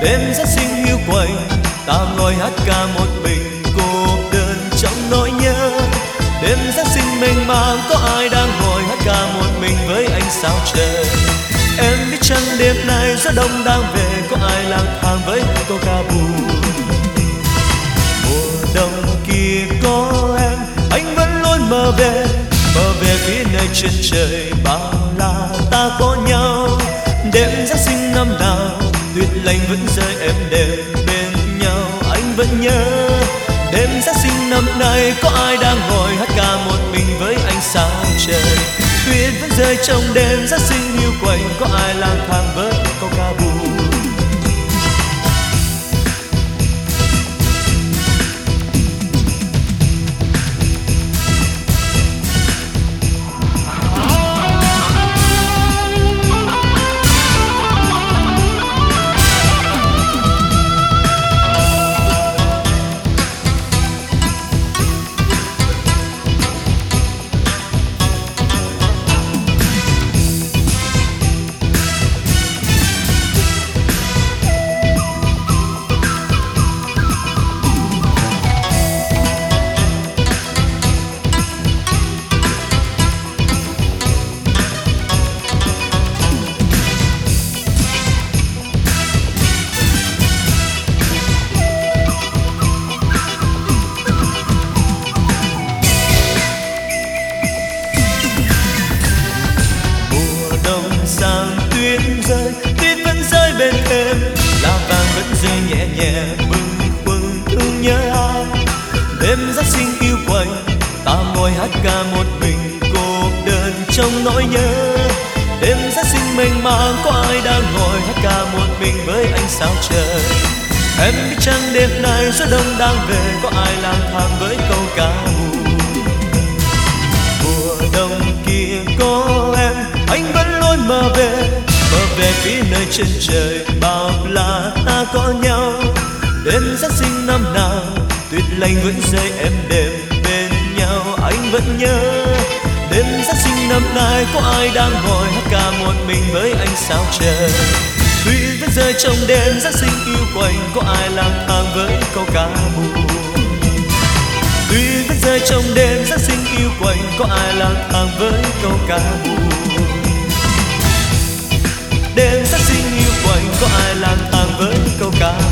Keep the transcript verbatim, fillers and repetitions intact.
Đêm Giáng sinh hiu quạnh, ta ngồi hát ca một mình cô đơn trong nỗi nhớ. Đêm Giáng sinh mênh mang, có ai đang ngồi hát ca một mình với ánh sao trời. Em biết chăng đêm nay gió đông đang về, có ai lang thang với câu ca buồn. Mùa đông kia có em, anh vẫn luôn mơ về, mơ về phía nơi chân trời bao la ta có nhau. Đêm Giáng sinh năm nào tuyết lạnh vẫn rơi êm đềm bên nhau, anh vẫn nhớ. Đêm Giáng sinh năm nay có ai đang ngồi hát ca một mình với ánh sao trời. Tuyết vẫn rơi trong đêm Giáng sinh hiu quạnh, có ai lang thang với câu ca buồn. Sang tuyết rơi, tuyết vẫn rơi bên em, lá vàng vẫn rơi nhẹ nhẹ bâng khuâng thương nhớ ai. Đêm Giáng sinh hiu quạnh, ta ngồi hát ca một mình cô đơn trong nỗi nhớ. Đêm Giáng sinh mênh mang, có ai đang ngồi hát ca một mình với ánh sao trời. Em biết chăng đêm nay gió đông đang về, có ai lang thang với câu ca buồn. Mùa đông kia có em, anh vẫn luôn mơ về, mơ về phía nơi chân trời bao la ta có nhau. Đêm Giáng sinh năm nào tuyết lạnh vẫn rơi êm đềm bên nhau, anh vẫn nhớ. Đêm Giáng sinh năm nay có ai đang ngồi hát ca một mình với ánh sao trời. Tuyết vẫn rơi trong đêm Giáng sinh hiu quạnh, có ai lang thang với câu ca buồn. Tuyết vẫn rơi trong đêm Giáng sinh hiu quạnh, có ai lang thang với câu ca buồn. Đêm Giáng sinh hiu quạnh, có ai lang thang với câu ca